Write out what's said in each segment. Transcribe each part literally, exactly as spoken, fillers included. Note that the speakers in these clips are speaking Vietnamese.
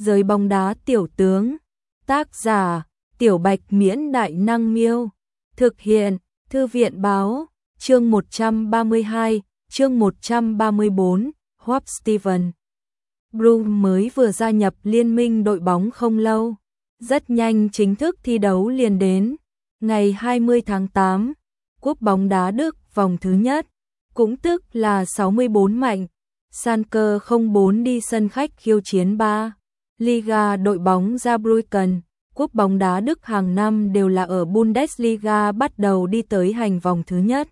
Giới bóng đá tiểu tướng. Tác giả: Tiểu Bạch Miễn Đại Năng Miêu. Thực hiện: Thư viện Báo. Chương một trăm ba mươi hai, chương một trăm ba mươi bốn, Hope Steven. Bruce mới vừa gia nhập liên minh đội bóng không lâu, rất nhanh chính thức thi đấu liền đến. Ngày hai mươi tháng tám, Cúp bóng đá Đức vòng thứ nhất, cũng tức là sáu mươi bốn mạnh, Schalke không bốn đi sân khách khiêu chiến ba Liga đội bóng Saarbrücken. Cúp bóng đá Đức hàng năm đều là ở Bundesliga bắt đầu đi tới hành vòng thứ nhất.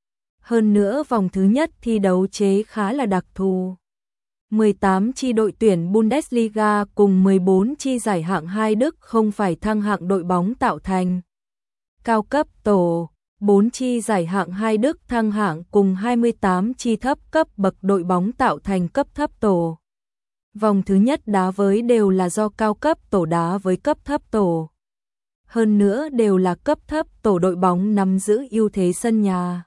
Hơn nữa vòng thứ nhất thi đấu chế khá là đặc thù. mười tám chi đội tuyển Bundesliga cùng mười bốn chi giải hạng hai Đức không phải thăng hạng đội bóng tạo thành cao cấp tổ, bốn chi giải hạng hai Đức thăng hạng cùng hai mươi tám chi thấp cấp bậc đội bóng tạo thành cấp thấp tổ. Vòng thứ nhất đá với đều là do cao cấp tổ đá với cấp thấp tổ. Hơn nữa đều là cấp thấp tổ đội bóng nắm giữ ưu thế sân nhà.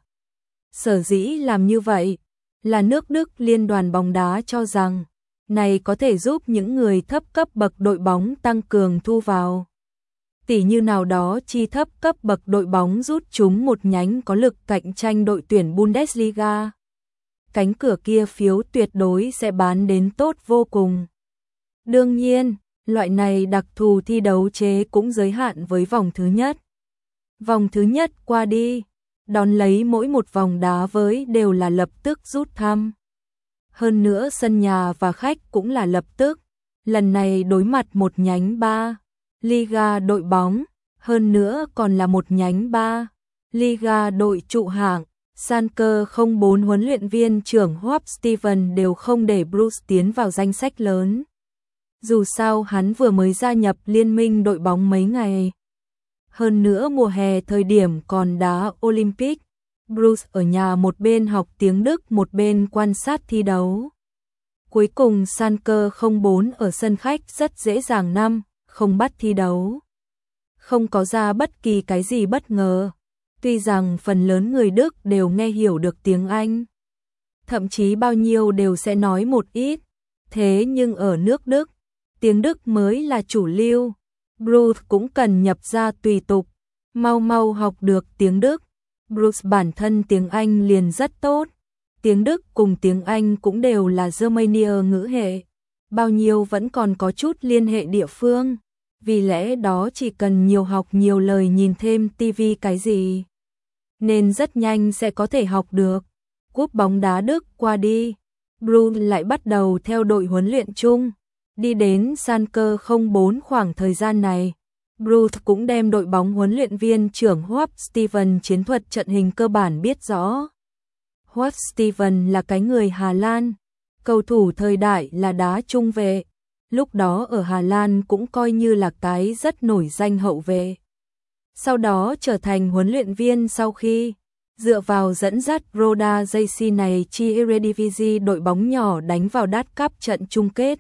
Sở dĩ làm như vậy là nước Đức Liên đoàn bóng đá cho rằng này có thể giúp những người thấp cấp bậc đội bóng tăng cường thu vào. Tỷ như nào đó chi thấp cấp bậc đội bóng rút chúng một nhánh có lực cạnh tranh đội tuyển Bundesliga. Cánh cửa kia phiếu tuyệt đối sẽ bán đến tốt vô cùng. Đương nhiên, loại này đặc thù thi đấu chế cũng giới hạn với vòng thứ nhất. Vòng thứ nhất qua đi, đón lấy mỗi một vòng đá với đều là lập tức rút thăm. Hơn nữa sân nhà và khách cũng là lập tức. Lần này đối mặt một nhánh ba Liga đội bóng, hơn nữa còn là một nhánh ba Liga đội trụ hạng. Schalke không bốn huấn luyện viên trưởng Hope Steven đều không để Bruce tiến vào danh sách lớn. Dù sao hắn vừa mới gia nhập liên minh đội bóng mấy ngày. Hơn nữa mùa hè thời điểm còn đá Olympic, Bruce ở nhà một bên học tiếng Đức một bên quan sát thi đấu. Cuối cùng Schalke không bốn ở sân khách rất dễ dàng năm, không bắt thi đấu. Không có ra bất kỳ cái gì bất ngờ. Tuy rằng phần lớn người Đức đều nghe hiểu được tiếng Anh, thậm chí bao nhiêu đều sẽ nói một ít, thế nhưng ở nước Đức, tiếng Đức mới là chủ lưu. Bruce cũng cần nhập ra tùy tục, mau mau học được tiếng Đức. Bruce bản thân tiếng Anh liền rất tốt, tiếng Đức cùng tiếng Anh cũng đều là Germania ngữ hệ, bao nhiêu vẫn còn có chút liên hệ địa phương. Vì lẽ đó chỉ cần nhiều học nhiều lời nhìn thêm tivi cái gì, nên rất nhanh sẽ có thể học được. Cúp bóng đá Đức qua đi, Bruce lại bắt đầu theo đội huấn luyện chung, đi đến Schalke không bốn khoảng thời gian này. Bruce cũng đem đội bóng huấn luyện viên trưởng Hope Steven chiến thuật trận hình cơ bản biết rõ. Hope Steven là cái người Hà Lan, cầu thủ thời đại là đá trung vệ. Lúc đó ở Hà Lan cũng coi như là cái rất nổi danh hậu vệ. Sau đó trở thành huấn luyện viên sau khi dựa vào dẫn dắt Roda J C này chi Eredivisie đội bóng nhỏ đánh vào đát cắp trận chung kết.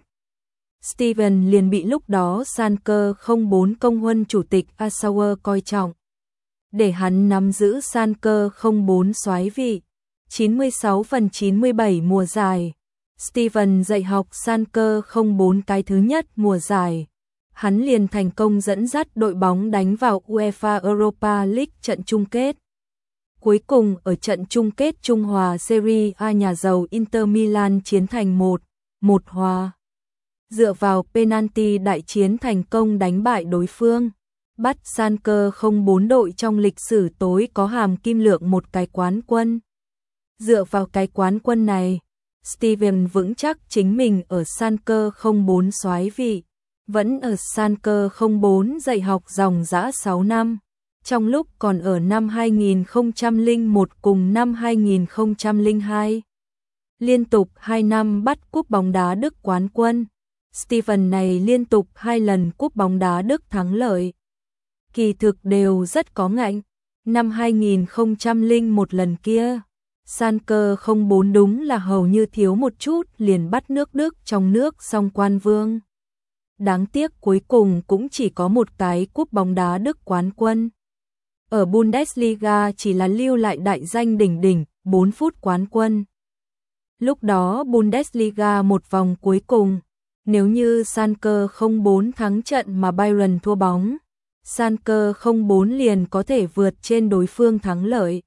Steven liền bị lúc đó Schalke không bốn công huân chủ tịch Assauer coi trọng, để hắn nắm giữ Schalke không bốn soái vị. chín mươi sáu phần chín mươi bảy mùa giải, Steven dạy học Schalke không bốn cái thứ nhất mùa giải. Hắn liền thành công dẫn dắt đội bóng đánh vào UEFA Europa League trận chung kết. Cuối cùng ở trận chung kết Trung Hòa Serie A nhà giàu Inter Milan chiến thành một một hòa. Dựa vào penalty đại chiến thành công đánh bại đối phương, bắt Schalke không bốn đội trong lịch sử tối có hàm kim lượng một cái quán quân. Dựa vào cái quán quân này, Steven vững chắc chính mình ở Schalke không bốn soái vị. Vẫn ở Schalke không bốn dạy học dòng dã sáu năm, trong lúc còn ở năm hai nghìn không trăm lẻ một cùng năm hai nghìn không trăm lẻ hai. Liên tục hai năm bắt cúp bóng đá Đức quán quân, Steven này liên tục hai lần cúp bóng đá Đức thắng lợi. Kỳ thực đều rất có ngạnh, năm hai nghìn không trăm lẻ một lần kia, Schalke không bốn đúng là hầu như thiếu một chút liền bắt nước Đức trong nước song quan vương. Đáng tiếc cuối cùng cũng chỉ có một cái cúp bóng đá Đức quán quân. Ở Bundesliga chỉ là lưu lại đại danh đỉnh đỉnh, bốn phút quán quân. Lúc đó Bundesliga một vòng cuối cùng, Nếu như Schalke không bốn thắng trận mà Bayern thua bóng, Schalke không bốn liền có thể vượt trên đối phương thắng lợi.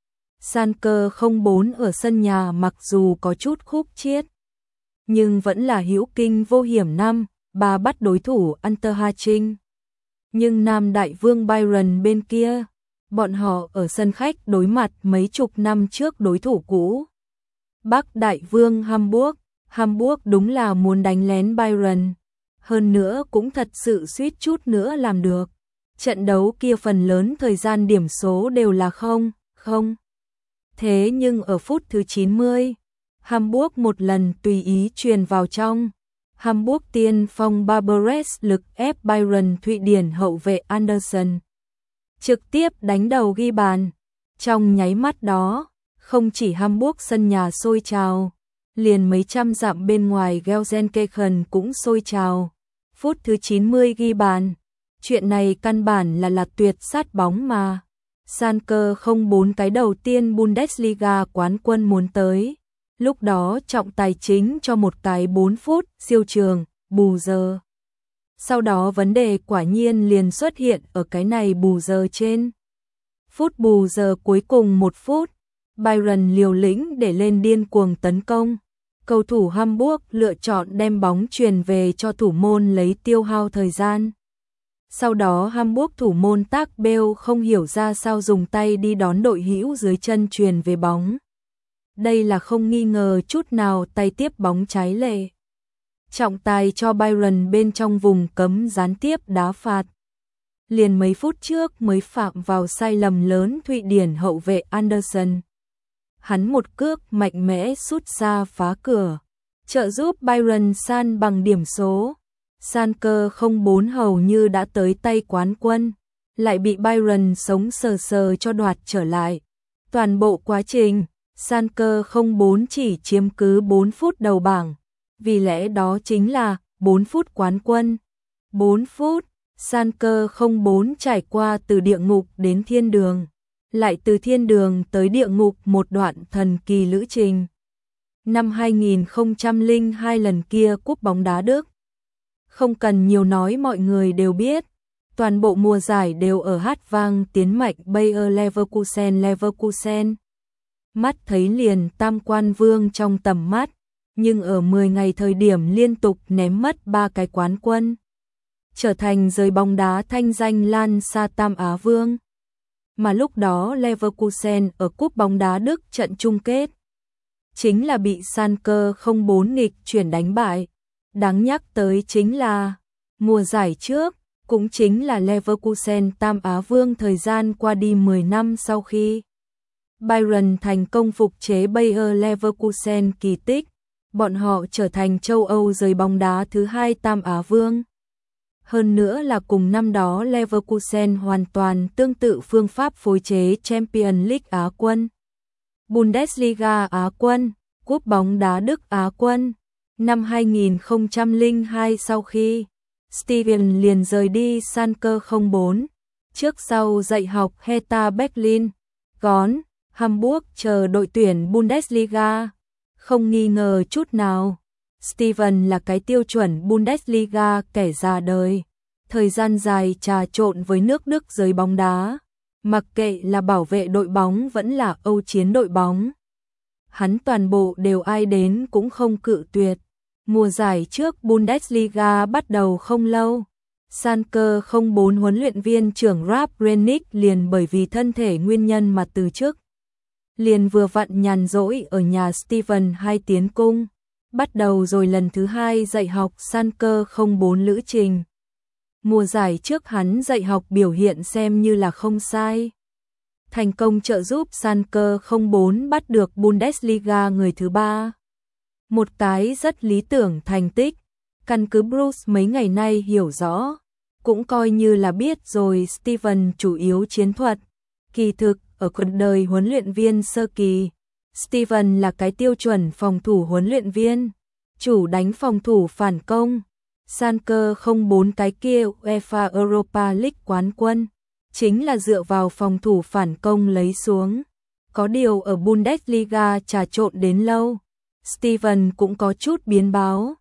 Schalke không bốn ở sân nhà mặc dù có chút khúc chiết, nhưng vẫn là hữu kinh vô hiểm năm ba bắt đối thủ Unterhaching. Nhưng Nam Đại Vương Bayern bên kia, bọn họ ở sân khách đối mặt mấy chục năm trước đối thủ cũ. Bắc Đại Vương Hamburg, Hamburg đúng là muốn đánh lén Bayern, hơn nữa cũng thật sự suýt chút nữa làm được. Trận đấu kia phần lớn thời gian điểm số đều là không, không. Thế nhưng ở phút thứ chín mươi, Hamburg một lần tùy ý truyền vào trong. Hamburg tiên phong Barbares lực ép Bayern Thụy Điển hậu vệ Anderson. Trực tiếp đánh đầu ghi bàn. Trong nháy mắt đó, không chỉ Hamburg sân nhà sôi trào, liền mấy trăm dặm bên ngoài Gelsenkirchen cũng sôi trào. Phút thứ chín mươi ghi bàn. Chuyện này căn bản là là tuyệt sát bóng mà. Schalke không bốn cái đầu tiên Bundesliga quán quân muốn tới. Lúc đó trọng tài chính cho một cái bốn phút siêu trường, bù giờ. Sau đó vấn đề quả nhiên liền xuất hiện ở cái này bù giờ trên. Phút bù giờ cuối cùng một phút, Bayern liều lĩnh để lên điên cuồng tấn công. Cầu thủ Hamburg lựa chọn đem bóng truyền về cho thủ môn lấy tiêu hao thời gian. Sau đó Hamburg thủ môn Tác Bêu không hiểu ra sao dùng tay đi đón đội hữu dưới chân truyền về bóng. Đây là không nghi ngờ chút nào tay tiếp bóng trái lệ. Trọng tài cho Bayern bên trong vùng cấm gián tiếp đá phạt. Liền mấy phút trước mới phạm vào sai lầm lớn Thụy Điển hậu vệ Anderson. Hắn một cước mạnh mẽ sút ra phá cửa, trợ giúp Bayern san bằng điểm số. Schalke không bốn hầu như đã tới tay quán quân, lại bị Bayern sống sờ sờ cho đoạt trở lại. Toàn bộ quá trình, Schalke không bốn chỉ chiếm cứ bốn phút đầu bảng, vì lẽ đó chính là bốn phút quán quân. bốn phút, Schalke không bốn trải qua từ địa ngục đến thiên đường, lại từ thiên đường tới địa ngục một đoạn thần kỳ lữ trình. Năm hai nghìn không trăm lẻ hai lần kia cúp bóng đá Đức. Không cần nhiều nói mọi người đều biết, toàn bộ mùa giải đều ở hát vang tiến mạnh Bayer Leverkusen Leverkusen. Mắt thấy liền tam quan vương trong tầm mắt, nhưng ở mười ngày thời điểm liên tục ném mất ba cái quán quân, trở thành giới bóng đá thanh danh lan xa tam Á vương. Mà lúc đó Leverkusen ở cúp bóng đá Đức trận chung kết, chính là bị Schalke không bốn nghịch chuyển đánh bại. Đáng nhắc tới chính là, mùa giải trước, cũng chính là Leverkusen tam Á vương thời gian qua đi mười năm sau khi Bayern thành công phục chế Bayer Leverkusen kỳ tích, bọn họ trở thành châu Âu giới bóng đá thứ hai tam Á vương. Hơn nữa là cùng năm đó Leverkusen hoàn toàn tương tự phương pháp phối chế Champions League Á quân, Bundesliga Á quân, cúp bóng đá Đức Á quân. Năm hai nghìn không trăm lẻ hai sau khi Steven liền rời đi Schalke không bốn, trước sau dạy học Hertha Berlin, Gón, Hamburg chờ đội tuyển Bundesliga. Không nghi ngờ chút nào, Steven là cái tiêu chuẩn Bundesliga kẻ già đời, thời gian dài trà trộn với nước Đức giới bóng đá, mặc kệ là bảo vệ đội bóng vẫn là âu chiến đội bóng. Hắn toàn bộ đều ai đến cũng không cự tuyệt. Mùa giải trước Bundesliga bắt đầu không lâu, Schalke không bốn huấn luyện viên trưởng Ralf Rangnick liền bởi vì thân thể nguyên nhân mà từ chức. Liền vừa vặn nhàn rỗi ở nhà Steven hai tiến cung, bắt đầu rồi lần thứ hai dạy học Schalke không bốn lữ trình. Mùa giải trước hắn dạy học biểu hiện xem như là không sai, thành công trợ giúp Schalke không bốn bắt được Bundesliga người thứ ba. Một cái rất lý tưởng thành tích, căn cứ Bruce mấy ngày nay hiểu rõ, cũng coi như là biết rồi Steven chủ yếu chiến thuật. Kỳ thực, ở cuộc đời huấn luyện viên sơ kỳ, Steven là cái tiêu chuẩn phòng thủ huấn luyện viên, chủ đánh phòng thủ phản công. Schalke không bốn cái kia UEFA Europa League quán quân, chính là dựa vào phòng thủ phản công lấy xuống. Có điều ở Bundesliga trà trộn đến lâu, Steven cũng có chút biến báo,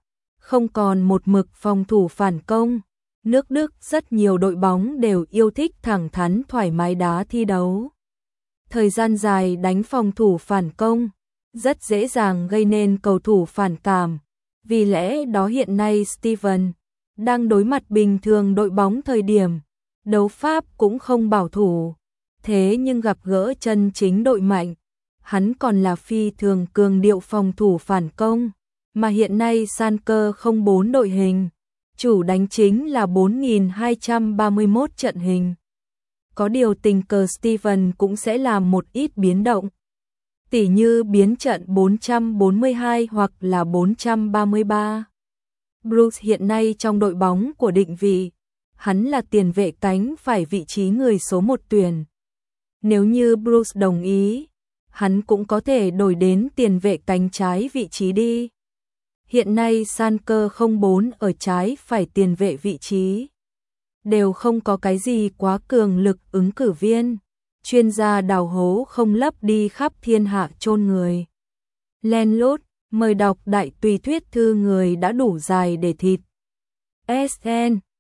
không còn một mực phòng thủ phản công. Nước Đức rất nhiều đội bóng đều yêu thích thẳng thắn thoải mái đá thi đấu. Thời gian dài đánh phòng thủ phản công, rất dễ dàng gây nên cầu thủ phản cảm. Vì lẽ đó hiện nay Steven đang đối mặt bình thường đội bóng thời điểm đấu pháp cũng không bảo thủ. Thế nhưng gặp gỡ chân chính đội mạnh, hắn còn là phi thường cường điệu phòng thủ phản công. Mà hiện nay Schalke không bốn đội hình, chủ đánh chính là bốn nghìn hai trăm ba mươi mốt trận hình. Có điều tình cờ Steven cũng sẽ làm một ít biến động. Tỉ như biến trận bốn trăm bốn mươi hai hoặc là bốn trăm ba mươi ba. Bruce hiện nay trong đội bóng của định vị, hắn là tiền vệ cánh phải vị trí người số một tuyển. Nếu như Bruce đồng ý, hắn cũng có thể đổi đến tiền vệ cánh trái vị trí đi. Hiện nay Schalke không bốn ở trái phải tiền vệ vị trí đều không có cái gì quá cường lực ứng cử viên. Chuyên gia đào hố không lấp đi khắp thiên hạ chôn người. Len lút, mời đọc đại tùy thuyết thư người đã đủ dài để thịt. ét en